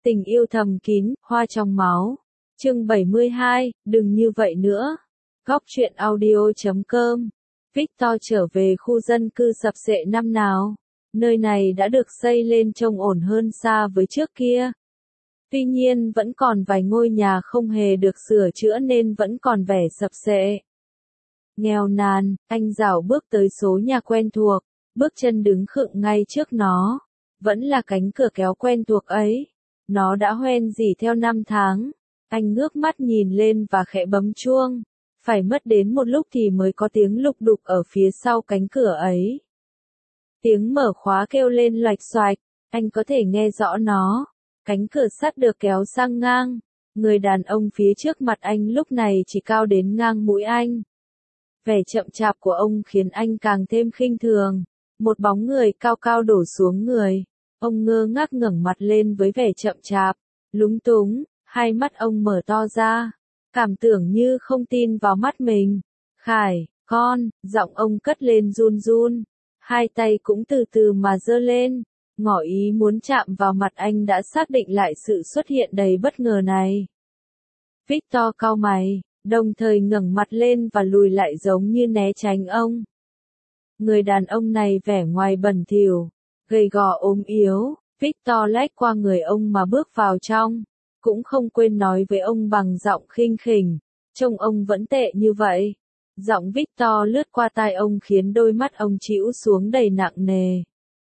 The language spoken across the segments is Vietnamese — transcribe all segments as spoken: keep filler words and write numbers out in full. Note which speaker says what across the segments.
Speaker 1: Tình yêu thầm kín, hoa trong máu. Chương bảy mươi hai, đừng như vậy nữa. Góc truyện audio chấm com. Victor trở về khu dân cư sập xệ năm nào. Nơi này đã được xây lên trông ổn hơn xa với trước kia. Tuy nhiên vẫn còn vài ngôi nhà không hề được sửa chữa nên vẫn còn vẻ sập xệ. Nghèo nàn, anh dạo bước tới số nhà quen thuộc, bước chân đứng khựng ngay trước nó. Vẫn là cánh cửa kéo quen thuộc ấy. Nó đã hoen dỉ theo năm tháng. Anh ngước mắt nhìn lên và khẽ bấm chuông. Phải mất đến một lúc thì mới có tiếng lục đục ở phía sau cánh cửa ấy. Tiếng mở khóa kêu lên loạch xoạch, anh có thể nghe rõ nó. Cánh cửa sắt được kéo sang ngang. Người đàn ông phía trước mặt anh lúc này chỉ cao đến ngang mũi anh. Vẻ chậm chạp của ông khiến anh càng thêm khinh thường. Một bóng người cao cao đổ xuống người. Ông ngơ ngác ngẩng mặt lên với vẻ chậm chạp, lúng túng, hai mắt ông mở to ra, cảm tưởng như không tin vào mắt mình. Khải, con, giọng ông cất lên run run, hai tay cũng từ từ mà giơ lên, ngỏ ý muốn chạm vào mặt anh đã xác định lại sự xuất hiện đầy bất ngờ này. Victor cau mày, đồng thời ngẩng mặt lên và lùi lại giống như né tránh ông. Người đàn ông này vẻ ngoài bẩn thỉu, gầy gò ốm yếu, Victor lách qua người ông mà bước vào trong, cũng không quên nói với ông bằng giọng khinh khỉnh, trông ông vẫn tệ như vậy. Giọng Victor lướt qua tai ông khiến đôi mắt ông trĩu xuống đầy nặng nề.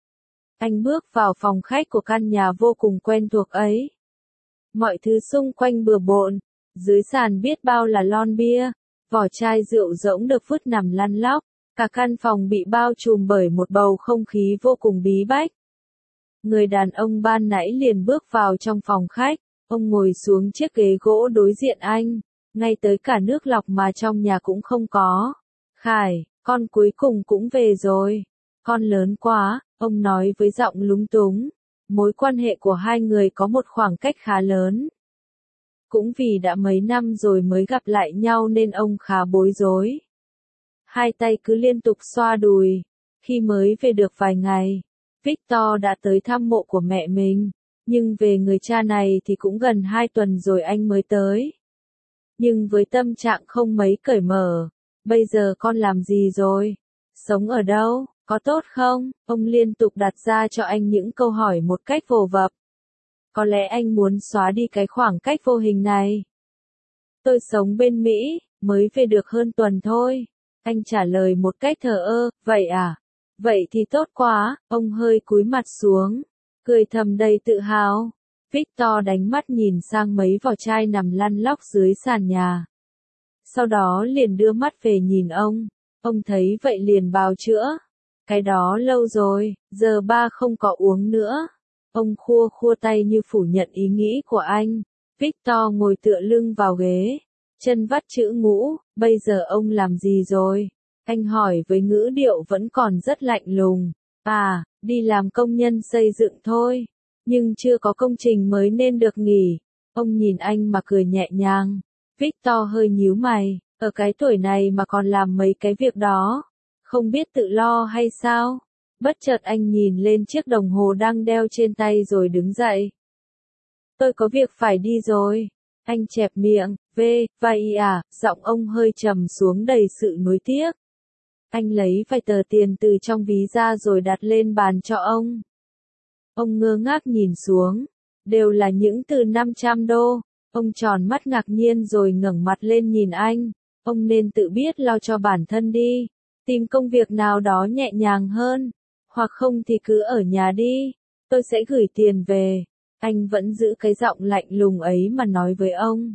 Speaker 1: Anh bước vào phòng khách của căn nhà vô cùng quen thuộc ấy. Mọi thứ xung quanh bừa bộn, dưới sàn biết bao là lon bia, vỏ chai rượu rỗng được vứt nằm lăn lóc. Cả căn phòng bị bao trùm bởi một bầu không khí vô cùng bí bách. Người đàn ông ban nãy liền bước vào trong phòng khách, ông ngồi xuống chiếc ghế gỗ đối diện anh, ngay tới cả nước lọc mà trong nhà cũng không có. Khải, con cuối cùng cũng về rồi. Con lớn quá, ông nói với giọng lúng túng. Mối quan hệ của hai người có một khoảng cách khá lớn. Cũng vì đã mấy năm rồi mới gặp lại nhau nên ông khá bối rối. Hai tay cứ liên tục xoa đùi. Khi mới về được vài ngày, Victor đã tới thăm mộ của mẹ mình. Nhưng về người cha này thì cũng gần hai tuần rồi anh mới tới. Nhưng với tâm trạng không mấy cởi mở. Bây giờ con làm gì rồi? Sống ở đâu? Có tốt không? Ông liên tục đặt ra cho anh những câu hỏi một cách vồ vập. Có lẽ anh muốn xóa đi cái khoảng cách vô hình này. Tôi sống bên Mỹ, mới về được hơn tuần thôi. Anh trả lời một cách thờ ơ, vậy à? Vậy thì tốt quá, ông hơi cúi mặt xuống, cười thầm đầy tự hào. Victor đánh mắt nhìn sang mấy vỏ chai nằm lăn lóc dưới sàn nhà. Sau đó liền đưa mắt về nhìn ông, ông thấy vậy liền bào chữa. Cái đó lâu rồi, giờ ba không có uống nữa. Ông khua khua tay như phủ nhận ý nghĩ của anh. Victor ngồi tựa lưng vào ghế. Chân vắt chữ ngũ, bây giờ ông làm gì rồi? Anh hỏi với ngữ điệu vẫn còn rất lạnh lùng. À, đi làm công nhân xây dựng thôi. Nhưng chưa có công trình mới nên được nghỉ. Ông nhìn anh mà cười nhẹ nhàng. Victor hơi nhíu mày, ở cái tuổi này mà còn làm mấy cái việc đó. Không biết tự lo hay sao? Bất chợt anh nhìn lên chiếc đồng hồ đang đeo trên tay rồi đứng dậy. Tôi có việc phải đi rồi. Anh chẹp miệng, v, vai à, giọng ông hơi trầm xuống đầy sự nuối tiếc. Anh lấy vài tờ tiền từ trong ví ra rồi đặt lên bàn cho ông. Ông ngơ ngác nhìn xuống, đều là những từ năm trăm đô. Ông tròn mắt ngạc nhiên rồi ngẩng mặt lên nhìn anh. Ông nên tự biết lo cho bản thân đi, tìm công việc nào đó nhẹ nhàng hơn, hoặc không thì cứ ở nhà đi, tôi sẽ gửi tiền về. Anh vẫn giữ cái giọng lạnh lùng ấy mà nói với ông.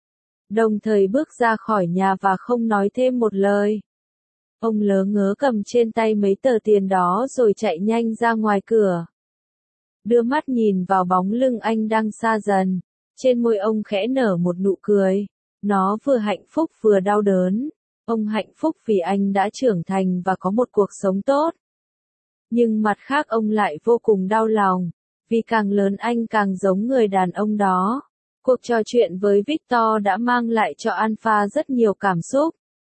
Speaker 1: Đồng thời bước ra khỏi nhà và không nói thêm một lời. Ông lớ ngớ cầm trên tay mấy tờ tiền đó rồi chạy nhanh ra ngoài cửa. Đưa mắt nhìn vào bóng lưng anh đang xa dần. Trên môi ông khẽ nở một nụ cười. Nó vừa hạnh phúc vừa đau đớn. Ông hạnh phúc vì anh đã trưởng thành và có một cuộc sống tốt. Nhưng mặt khác ông lại vô cùng đau lòng. Vì càng lớn anh càng giống người đàn ông đó. Cuộc trò chuyện với Victor đã mang lại cho Alpha rất nhiều cảm xúc.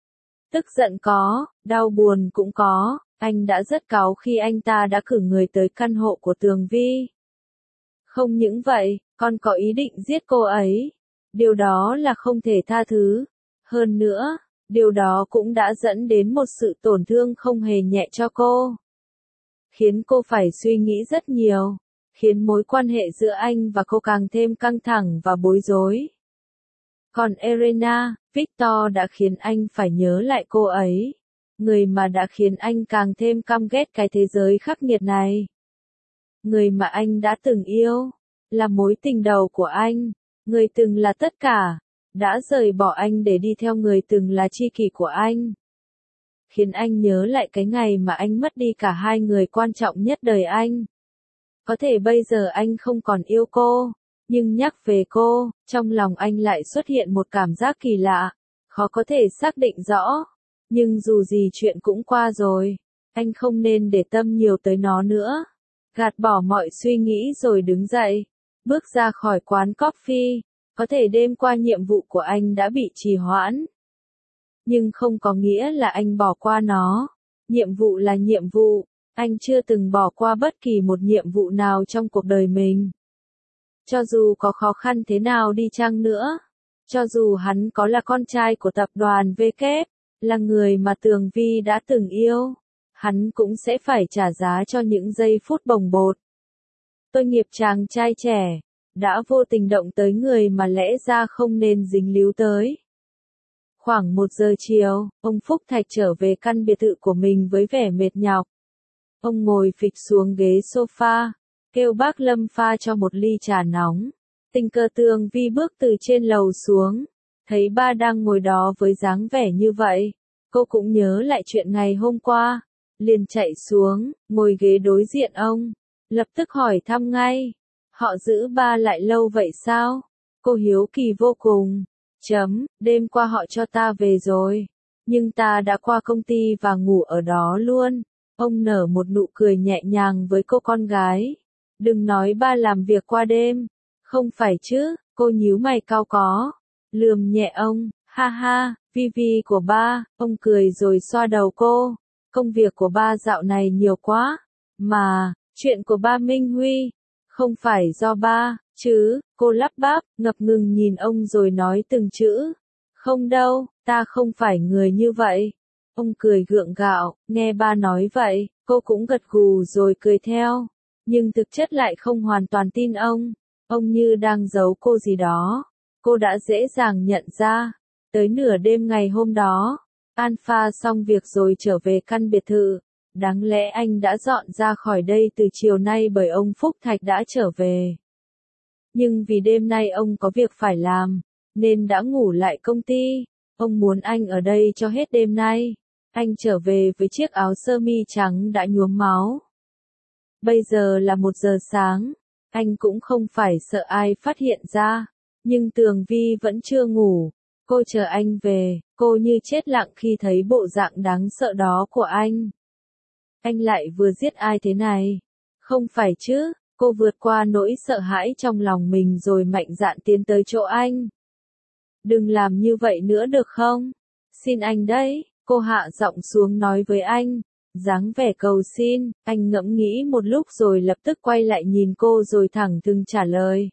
Speaker 1: Tức giận có, đau buồn cũng có, anh đã rất cáu khi anh ta đã cử người tới căn hộ của Tường Vi. Không những vậy, còn có ý định giết cô ấy. Điều đó là không thể tha thứ. Hơn nữa, điều đó cũng đã dẫn đến một sự tổn thương không hề nhẹ cho cô. Khiến cô phải suy nghĩ rất nhiều. Khiến mối quan hệ giữa anh và cô càng thêm căng thẳng và bối rối. Còn Elena, Victor đã khiến anh phải nhớ lại cô ấy. Người mà đã khiến anh càng thêm căm ghét cái thế giới khắc nghiệt này. Người mà anh đã từng yêu. Là mối tình đầu của anh. Người từng là tất cả. Đã rời bỏ anh để đi theo người từng là tri kỷ của anh. Khiến anh nhớ lại cái ngày mà anh mất đi cả hai người quan trọng nhất đời anh. Có thể bây giờ anh không còn yêu cô. Nhưng nhắc về cô, trong lòng anh lại xuất hiện một cảm giác kỳ lạ. Khó có thể xác định rõ. Nhưng dù gì chuyện cũng qua rồi. Anh không nên để tâm nhiều tới nó nữa. Gạt bỏ mọi suy nghĩ rồi đứng dậy. Bước ra khỏi quán coffee. Có thể đêm qua nhiệm vụ của anh đã bị trì hoãn. Nhưng không có nghĩa là anh bỏ qua nó. Nhiệm vụ là nhiệm vụ. Anh chưa từng bỏ qua bất kỳ một nhiệm vụ nào trong cuộc đời mình. Cho dù có khó khăn thế nào đi chăng nữa. Cho dù hắn có là con trai của tập đoàn vê kép, là người mà Tường Vi đã từng yêu. Hắn cũng sẽ phải trả giá cho những giây phút bồng bột. Tôi nghiệp chàng trai trẻ. Đã vô tình động tới người mà lẽ ra không nên dính líu tới. Khoảng một giờ chiều, ông Phúc Thạch trở về căn biệt thự của mình với vẻ mệt nhọc. Ông ngồi phịch xuống ghế sofa, kêu bác Lâm pha cho một ly trà nóng. Tình cờ Tường Vi bước từ trên lầu xuống, thấy ba đang ngồi đó với dáng vẻ như vậy. Cô cũng nhớ lại chuyện ngày hôm qua, liền chạy xuống, ngồi ghế đối diện ông, lập tức hỏi thăm ngay. Họ giữ ba lại lâu vậy sao? Cô hiếu kỳ vô cùng. Chấm, đêm qua họ cho ta về rồi. Nhưng ta đã qua công ty và ngủ ở đó luôn. Ông nở một nụ cười nhẹ nhàng với cô con gái. Đừng nói ba làm việc qua đêm. Không phải chứ, cô nhíu mày cau có. Lườm nhẹ ông, ha ha, vi vi của ba, ông cười rồi xoa đầu cô. Công việc của ba dạo này nhiều quá. Mà, chuyện của ba Minh Huy. Không phải do ba, chứ, cô lắp bắp, ngập ngừng nhìn ông rồi nói từng chữ. Không đâu, ta không phải người như vậy. Ông cười gượng gạo, nghe ba nói vậy, cô cũng gật gù rồi cười theo. Nhưng thực chất lại không hoàn toàn tin ông. Ông như đang giấu cô gì đó. Cô đã dễ dàng nhận ra. Tới nửa đêm ngày hôm đó, Alpha xong việc rồi trở về căn biệt thự. Đáng lẽ anh đã dọn ra khỏi đây từ chiều nay bởi ông Phúc Thạch đã trở về. Nhưng vì đêm nay ông có việc phải làm, nên đã ngủ lại công ty. Ông muốn anh ở đây cho hết đêm nay. Anh trở về với chiếc áo sơ mi trắng đã nhuốm máu. Bây giờ là một giờ sáng. Anh cũng không phải sợ ai phát hiện ra. Nhưng Tường Vi vẫn chưa ngủ. Cô chờ anh về, cô như chết lặng khi thấy bộ dạng đáng sợ đó của anh. Anh lại vừa giết ai thế này? Không phải chứ, cô vượt qua nỗi sợ hãi trong lòng mình rồi mạnh dạn tiến tới chỗ anh. Đừng làm như vậy nữa được không? Xin anh đấy, cô hạ giọng xuống nói với anh. Dáng vẻ cầu xin, anh ngẫm nghĩ một lúc rồi lập tức quay lại nhìn cô rồi thẳng thừng trả lời.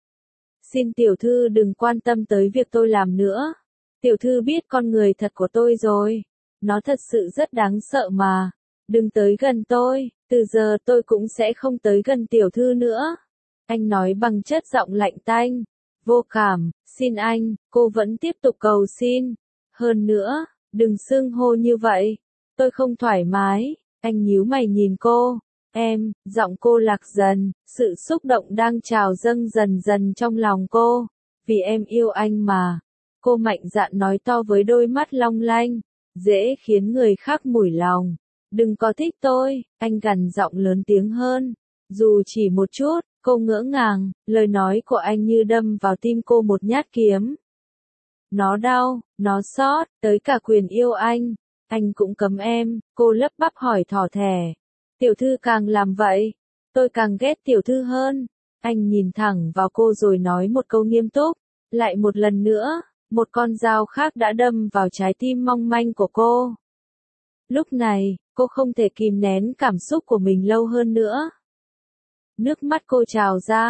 Speaker 1: Xin tiểu thư đừng quan tâm tới việc tôi làm nữa. Tiểu thư biết con người thật của tôi rồi. Nó thật sự rất đáng sợ mà. Đừng tới gần tôi, từ giờ tôi cũng sẽ không tới gần tiểu thư nữa. Anh nói bằng chất giọng lạnh tanh, vô cảm, xin anh, cô vẫn tiếp tục cầu xin. Hơn nữa, đừng xưng hô như vậy, tôi không thoải mái. Anh nhíu mày nhìn cô, em, giọng cô lạc dần, sự xúc động đang trào dâng dần dần trong lòng cô. Vì em yêu anh mà. Cô mạnh dạn nói to với đôi mắt long lanh, dễ khiến người khác mủi lòng. Đừng có thích tôi, anh gằn giọng lớn tiếng hơn. Dù chỉ một chút, cô ngỡ ngàng, lời nói của anh như đâm vào tim cô một nhát kiếm. Nó đau, nó xót, tới cả quyền yêu anh. Anh cũng cấm em, cô lắp bắp hỏi thỏ thẻ. Tiểu thư càng làm vậy, tôi càng ghét tiểu thư hơn. Anh nhìn thẳng vào cô rồi nói một câu nghiêm túc. Lại một lần nữa, một con dao khác đã đâm vào trái tim mong manh của cô. Lúc này, cô không thể kìm nén cảm xúc của mình lâu hơn nữa. Nước mắt cô trào ra,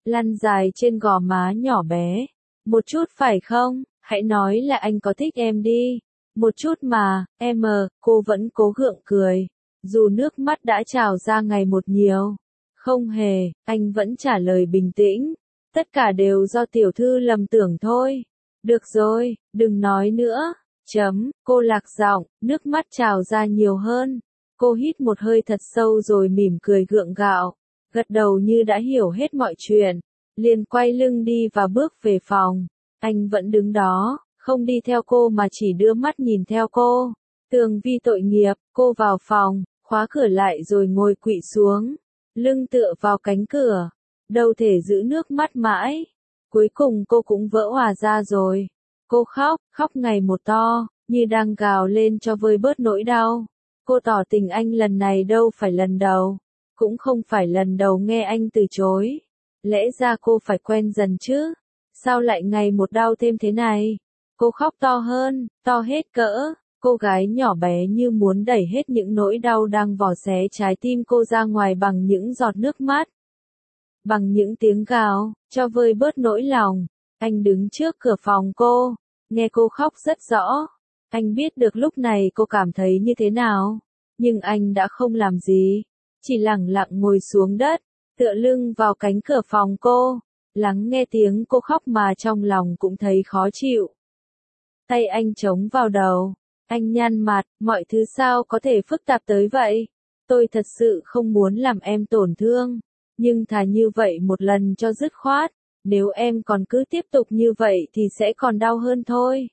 Speaker 1: lăn dài trên gò má nhỏ bé. Một chút phải không? Hãy nói là anh có thích em đi. Một chút mà, em, cô vẫn cố gượng cười. Dù nước mắt đã trào ra ngày một nhiều. Không hề, anh vẫn trả lời bình tĩnh. Tất cả đều do tiểu thư lầm tưởng thôi. Được rồi, đừng nói nữa. Chấm, cô lạc giọng, nước mắt trào ra nhiều hơn. Cô hít một hơi thật sâu rồi mỉm cười gượng gạo. Gật đầu như đã hiểu hết mọi chuyện. Liền quay lưng đi và bước về phòng. Anh vẫn đứng đó, không đi theo cô mà chỉ đưa mắt nhìn theo cô. Tường Vi tội nghiệp, cô vào phòng, khóa cửa lại rồi ngồi quỵ xuống. Lưng tựa vào cánh cửa. Đâu thể giữ nước mắt mãi. Cuối cùng cô cũng vỡ òa ra rồi. Cô khóc, khóc ngày một to, như đang gào lên cho vơi bớt nỗi đau. Cô tỏ tình anh lần này đâu phải lần đầu. Cũng không phải lần đầu nghe anh từ chối. Lẽ ra cô phải quen dần chứ. Sao lại ngày một đau thêm thế này? Cô khóc to hơn, to hết cỡ. Cô gái nhỏ bé như muốn đẩy hết những nỗi đau đang vò xé trái tim cô ra ngoài bằng những giọt nước mắt. Bằng những tiếng gào, cho vơi bớt nỗi lòng. Anh đứng trước cửa phòng cô, nghe cô khóc rất rõ. Anh biết được lúc này cô cảm thấy như thế nào. Nhưng anh đã không làm gì. Chỉ lặng lặng ngồi xuống đất, tựa lưng vào cánh cửa phòng cô. Lắng nghe tiếng cô khóc mà trong lòng cũng thấy khó chịu. Tay anh chống vào đầu. Anh nhăn mặt, mọi thứ sao có thể phức tạp tới vậy? Tôi thật sự không muốn làm em tổn thương. Nhưng thà như vậy một lần cho dứt khoát. Nếu em còn cứ tiếp tục như vậy thì sẽ còn đau hơn thôi.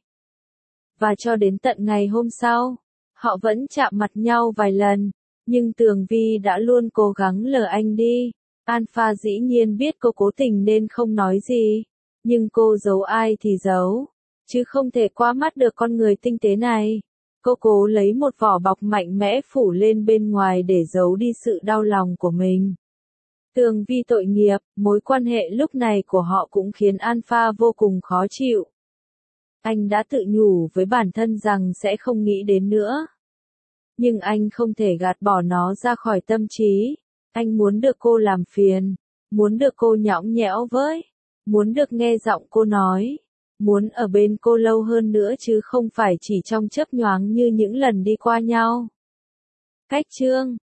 Speaker 1: Và cho đến tận ngày hôm sau, họ vẫn chạm mặt nhau vài lần. Nhưng Tường Vi đã luôn cố gắng lờ anh đi. Alpha dĩ nhiên biết cô cố tình nên không nói gì. Nhưng cô giấu ai thì giấu. Chứ không thể qua mắt được con người tinh tế này. Cô cố lấy một vỏ bọc mạnh mẽ phủ lên bên ngoài để giấu đi sự đau lòng của mình. Tường Vi tội nghiệp, mối quan hệ lúc này của họ cũng khiến Alpha vô cùng khó chịu. Anh đã tự nhủ với bản thân rằng sẽ không nghĩ đến nữa. Nhưng anh không thể gạt bỏ nó ra khỏi tâm trí. Anh muốn được cô làm phiền. Muốn được cô nhõng nhẽo với. Muốn được nghe giọng cô nói. Muốn ở bên cô lâu hơn nữa chứ không phải chỉ trong chớp nhoáng như những lần đi qua nhau. Cách chương